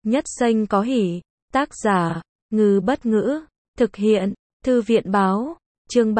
Nhất xanh có hỉ. Tác giả, Ngư Bất Ngữ. Thực hiện, Thư viện Báo. Chương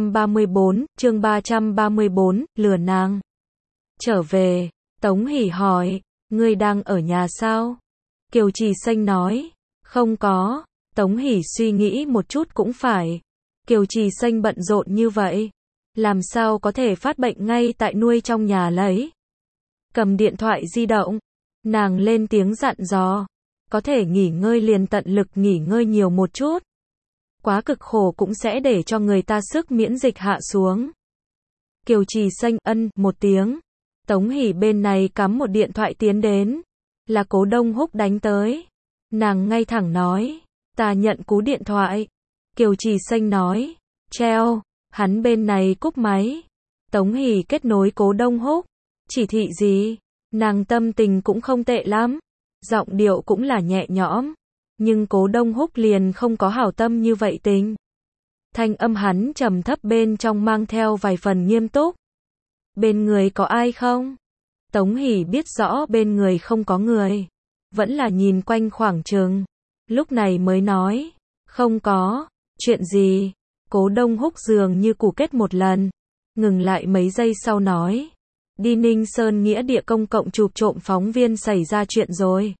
334, lừa nàng. Trở về, Tống Hỷ hỏi, ngươi đang ở nhà sao? Kiều Trì Xanh nói, không có. Tống Hỷ suy nghĩ một chút cũng phải. Kiều Trì Xanh bận rộn như vậy, làm sao có thể phát bệnh ngay tại nuôi trong nhà lấy. Cầm điện thoại di động, nàng lên tiếng dặn dò, có thể nghỉ ngơi liền tận lực nghỉ ngơi nhiều một chút. Quá cực khổ cũng sẽ để cho người ta sức miễn dịch hạ xuống. Kiều Trì Xanh ân một tiếng. Tống Hỷ bên này cắm một điện thoại tiến đến, là Cố Đông Húc đánh tới. Nàng ngay thẳng nói, ta nhận cú điện thoại. Kiều Trì Xanh nói, treo. Hắn bên này cúp máy. Tống Hỷ kết nối Cố Đông Húc. Chỉ thị gì? Nàng tâm tình cũng không tệ lắm, giọng điệu cũng là nhẹ nhõm, nhưng Cố Đông Húc liền không có hảo tâm như vậy tình. Thanh âm hắn trầm thấp bên trong mang theo vài phần nghiêm túc. Bên người có ai không? Tống Hỷ biết rõ bên người không có người, vẫn là nhìn quanh khoảng trường, lúc này mới nói, không có. Chuyện gì? Cố Đông Húc dường như củ kết một lần, ngừng lại mấy giây sau nói, đi Ninh Sơn nghĩa địa công cộng chụp trộm phóng viên xảy ra chuyện rồi.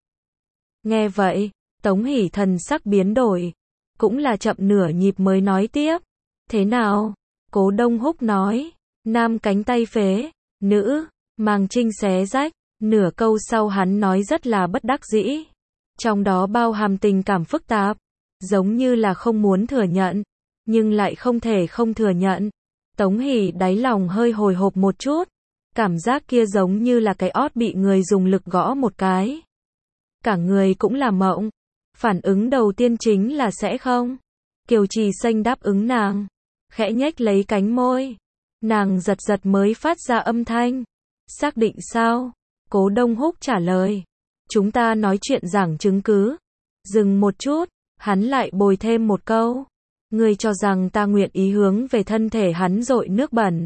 Nghe vậy, Tống Hỷ thần sắc biến đổi, cũng là chậm nửa nhịp mới nói tiếp. Thế nào? Cố Đông Húc nói, nam cánh tay phế, nữ, màng trinh xé rách. Nửa câu sau hắn nói rất là bất đắc dĩ, trong đó bao hàm tình cảm phức tạp, giống như là không muốn thừa nhận, nhưng lại không thể không thừa nhận. Tống Hỷ đáy lòng hơi hồi hộp một chút, cảm giác kia giống như là cái ót bị người dùng lực gõ một cái. Cả người cũng là mộng. Phản ứng đầu tiên chính là sẽ không. Kiều Trì Xanh đáp ứng nàng, khẽ nhếch lấy cánh môi. Nàng giật giật mới phát ra âm thanh. Xác định sao? Cố Đông Húc trả lời. Chúng ta nói chuyện giảng chứng cứ. Dừng một chút, hắn lại bồi thêm một câu. Ngươi cho rằng ta nguyện ý hướng về thân thể hắn dội nước bẩn.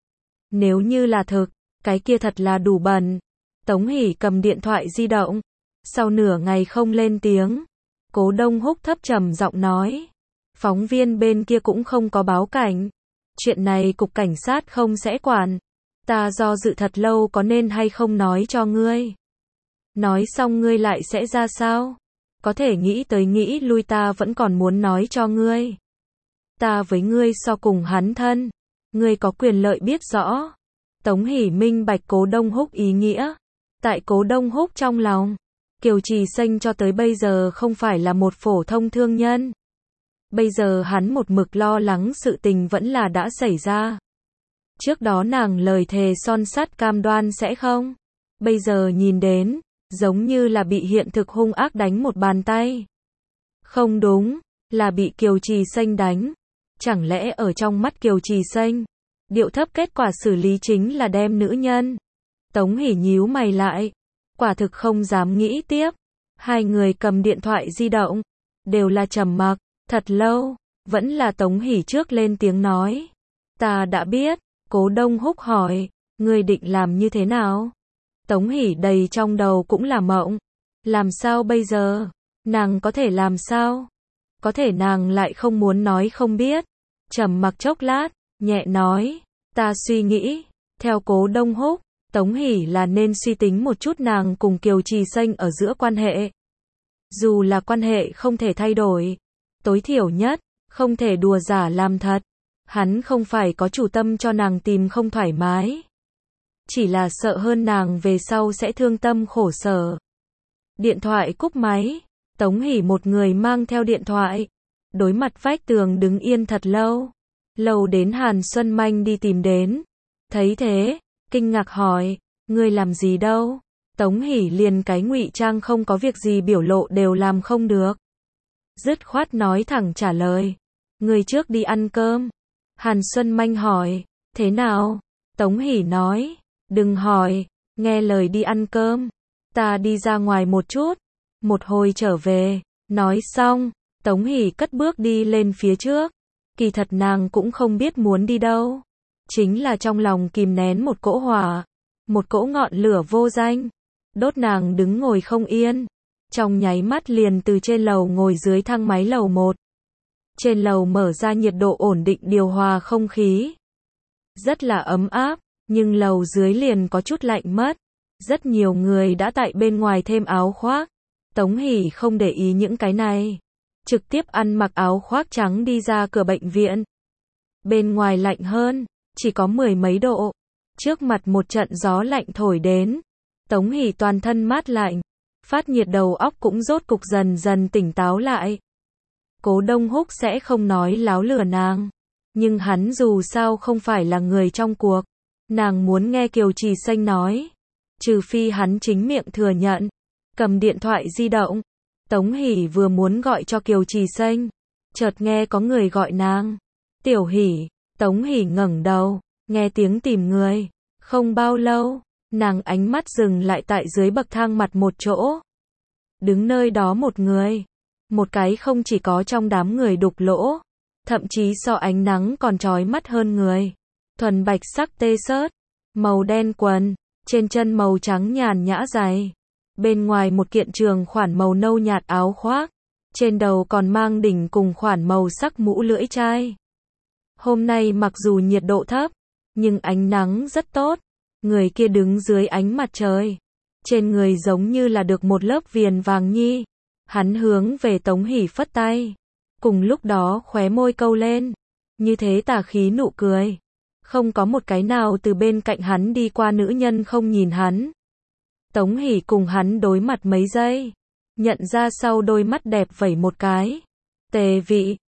Nếu như là thực, cái kia thật là đủ bẩn. Tống Hỷ cầm điện thoại di động. Sau nửa ngày không lên tiếng, Cố Đông Húc thấp trầm giọng nói, phóng viên bên kia cũng không có báo cảnh. Chuyện này cục cảnh sát không sẽ quản. Ta do dự thật lâu có nên hay không nói cho ngươi. Nói xong ngươi lại sẽ ra sao? Có thể nghĩ tới nghĩ lui ta vẫn còn muốn nói cho ngươi. Ta với ngươi so cùng hắn thân. Ngươi có quyền lợi biết rõ. Tống Hỷ minh bạch Cố Đông Húc ý nghĩa. Tại Cố Đông Húc trong lòng, Kiều Trì Xanh cho tới bây giờ không phải là một phổ thông thương nhân. Bây giờ hắn một mực lo lắng sự tình vẫn là đã xảy ra. Trước đó nàng lời thề son sắt cam đoan sẽ không. Bây giờ nhìn đến, giống như là bị hiện thực hung ác đánh một bàn tay. Không đúng, là bị Kiều Trì Xanh đánh. Chẳng lẽ ở trong mắt Kiều Trì Xanh, điệu thấp kết quả xử lý chính là đem nữ nhân. Tống Hỷ nhíu mày lại, quả thực không dám nghĩ tiếp. Hai người cầm điện thoại di động, đều là trầm mặc, thật lâu, vẫn là Tống Hỷ trước lên tiếng nói. Ta đã biết. Cố Đông Húc hỏi, ngươi định làm như thế nào? Tống Hỷ đầy trong đầu cũng là mộng. Làm sao bây giờ? Nàng có thể làm sao? Có thể nàng lại không muốn nói không biết. Trầm mặc chốc lát, nhẹ nói, ta suy nghĩ. Theo Cố Đông Húc, Tống Hỷ là nên suy tính một chút nàng cùng Kiều Trì Xanh ở giữa quan hệ. Dù là quan hệ không thể thay đổi, tối thiểu nhất, không thể đùa giả làm thật. Hắn không phải có chủ tâm cho nàng tìm không thoải mái. Chỉ là sợ hơn nàng về sau sẽ thương tâm khổ sở. Điện thoại cúp máy. Tống Hỷ một người mang theo điện thoại. Đối mặt vách tường đứng yên thật lâu. Lâu đến Hàn Xuân Manh đi tìm đến. Thấy thế, kinh ngạc hỏi, ngươi làm gì đâu? Tống Hỷ liền cái ngụy trang không có việc gì biểu lộ đều làm không được. Dứt khoát nói thẳng trả lời. Ngươi trước đi ăn cơm. Hàn Xuân Manh hỏi, thế nào? Tống Hỷ nói, đừng hỏi, nghe lời đi ăn cơm. Ta đi ra ngoài một chút, một hồi trở về. Nói xong, Tống Hỷ cất bước đi lên phía trước. Kỳ thật nàng cũng không biết muốn đi đâu. Chính là trong lòng kìm nén một cỗ hỏa, một cỗ ngọn lửa vô danh. Đốt nàng đứng ngồi không yên. trong nháy mắt liền từ trên lầu ngồi dưới thang máy lầu 1. Trên lầu mở ra nhiệt độ ổn định điều hòa không khí. Rất là ấm áp, nhưng lầu dưới liền có chút lạnh mất. Rất nhiều người đã tại bên ngoài thêm áo khoác. Tống Hỷ không để ý những cái này. Trực tiếp ăn mặc áo khoác trắng đi ra cửa bệnh viện. Bên ngoài lạnh hơn, chỉ có 10 mấy độ. Trước mặt một trận gió lạnh thổi đến. Tống Hỷ toàn thân mát lạnh. Phát nhiệt đầu óc cũng rốt cục dần dần tỉnh táo lại. Cố Đông Húc sẽ không nói láo lừa nàng. Nhưng hắn dù sao không phải là người trong cuộc. Nàng muốn nghe Kiều Trì Xanh nói. Trừ phi hắn chính miệng thừa nhận. Cầm điện thoại di động. Tống Hỷ vừa muốn gọi cho Kiều Trì Xanh. Chợt nghe có người gọi nàng. Tiểu Hỷ. Tống Hỷ ngẩng đầu. Nghe tiếng tìm người. Không bao lâu. Nàng ánh mắt dừng lại tại dưới bậc thang mặt một chỗ. Đứng nơi đó một người. Một cái không chỉ có trong đám người đục lỗ. Thậm chí so ánh nắng còn chói mắt hơn người. Thuần bạch sắc t-shirt. Màu đen quần. Trên chân màu trắng nhàn nhã giày. Bên ngoài một kiện trường khoản màu nâu nhạt áo khoác. Trên đầu còn mang đỉnh cùng khoản màu sắc mũ lưỡi chai. Hôm nay mặc dù nhiệt độ thấp. Nhưng ánh nắng rất tốt. Người kia đứng dưới ánh mặt trời. Trên người giống như là được một lớp viền vàng nhi. Hắn hướng về Tống Hỷ phất tay. Cùng lúc đó khóe môi câu lên. Như thế tà khí nụ cười. Không có một cái nào từ bên cạnh hắn đi qua nữ nhân không nhìn hắn. Tống Hỷ cùng hắn đối mặt mấy giây. Nhận ra sau đôi mắt đẹp vẩy một cái. Tề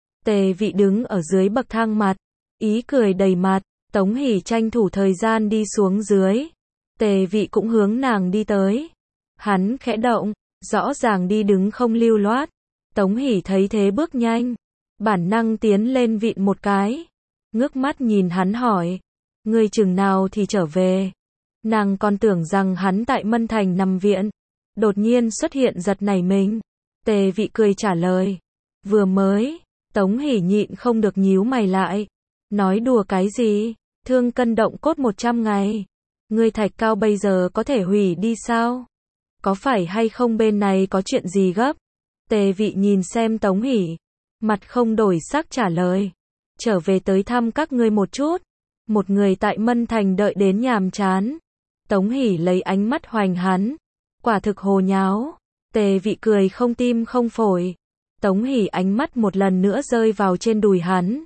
vị đứng ở dưới bậc thang mặt. Ý cười đầy mặt. Tống Hỷ tranh thủ thời gian đi xuống dưới. Tề vị cũng hướng nàng đi tới. Hắn khẽ động. Rõ ràng đi đứng không lưu loát. Tống Hỷ thấy thế bước nhanh. Bản năng tiến lên vịn một cái. Ngước mắt nhìn hắn hỏi. Ngươi chừng nào thì trở về. Nàng còn tưởng rằng hắn tại Mân Thành nằm viện. Đột nhiên xuất hiện giật nảy mình. Tề vị cười trả lời. Vừa mới. Tống Hỷ nhịn không được nhíu mày lại. Nói đùa cái gì? Thương cân động cốt 100 ngày. Ngươi Thạch Cao bây giờ có thể hủy đi sao? Có phải hay không bên này có chuyện gì gấp? Tề vị nhìn xem Tống Hỷ. Mặt không đổi sắc trả lời. Trở về tới thăm các ngươi một chút. Một người tại Mân Thành đợi đến nhàm chán. Tống Hỷ lấy ánh mắt hoành hắn. Quả thực hồ nháo. Tề vị cười không tim không phổi. Tống Hỷ ánh mắt một lần nữa rơi vào trên đùi hắn.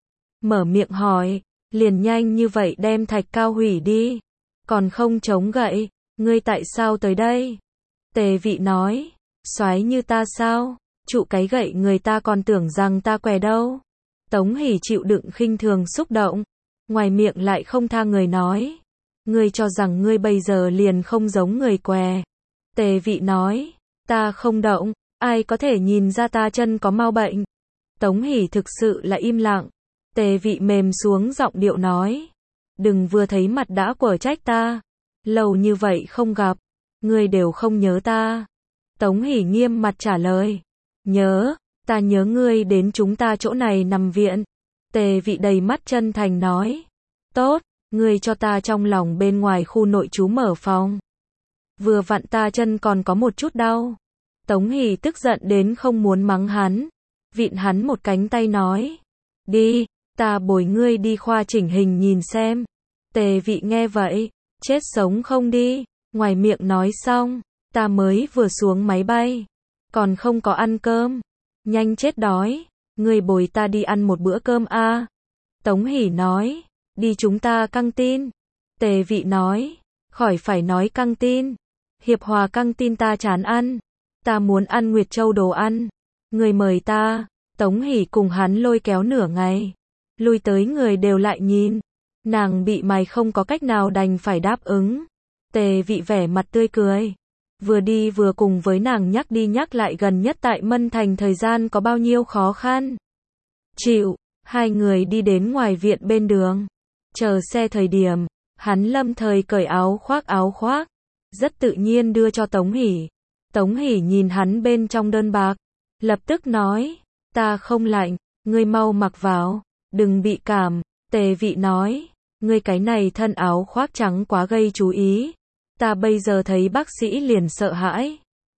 Mở miệng hỏi. Liền nhanh như vậy đem Thạch Cao hủy đi. Còn không chống gậy. Ngươi tại sao tới đây? Tề vị nói. Soái như ta sao? Trụ cái gậy người ta còn tưởng rằng ta què đâu. Tống Hỷ chịu đựng khinh thường xúc động. Ngoài miệng lại không tha người nói. Ngươi cho rằng ngươi bây giờ liền không giống người què. Tề vị nói. Ta không động. Ai có thể nhìn ra ta chân có mau bệnh? Tống Hỷ thực sự là im lặng. Tề vị mềm xuống giọng điệu nói. Đừng vừa thấy mặt đã quở trách ta. Lâu như vậy không gặp. Ngươi đều không nhớ ta. Tống Hỷ nghiêm mặt trả lời. Nhớ, ta nhớ ngươi đến chúng ta chỗ này nằm viện. Tề vị đầy mắt chân thành nói. Tốt, ngươi cho ta trong lòng bên ngoài khu nội trú mở phòng. Vừa vặn ta chân còn có một chút đau. Tống Hỷ tức giận đến không muốn mắng hắn. Vịn hắn một cánh tay nói. Đi, ta bồi ngươi đi khoa chỉnh hình nhìn xem. Tề vị nghe vậy. Chết sống không đi. Ngoài miệng nói xong. Ta mới vừa xuống máy bay. Còn không có ăn cơm. Nhanh chết đói. Ngươi bồi ta đi ăn một bữa cơm a. Tống Hỷ nói. Đi chúng ta căng tin. Tề vị nói. Khỏi phải nói căng tin. Hiệp Hòa căng tin ta chán ăn. Ta muốn ăn Nguyệt Châu đồ ăn. Người mời ta. Tống Hỷ cùng hắn lôi kéo nửa ngày. Lui tới người đều lại nhìn. Nàng bị mày không có cách nào đành phải đáp ứng. Tề vị vẻ mặt tươi cười. Vừa đi vừa cùng với nàng nhắc đi nhắc lại gần nhất tại Mân Thành thời gian có bao nhiêu khó khăn. Chịu, hai người đi đến ngoài viện bên đường. Chờ xe thời điểm, hắn lâm thời cởi áo khoác. Rất tự nhiên đưa cho Tống Hỷ. Tống Hỷ nhìn hắn bên trong đơn bạc. Lập tức nói, ta không lạnh, ngươi mau mặc vào, đừng bị cảm. Tề vị nói, ngươi cái này thân áo khoác trắng quá gây chú ý. Ta bây giờ thấy bác sĩ liền sợ hãi.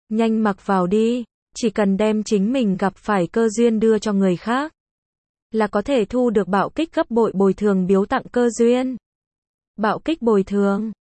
Nhanh mặc vào đi, chỉ cần đem chính mình gặp phải cơ duyên đưa cho người khác, là có thể thu được bạo kích gấp bội bồi thường biếu tặng cơ duyên. Bạo kích bồi thường.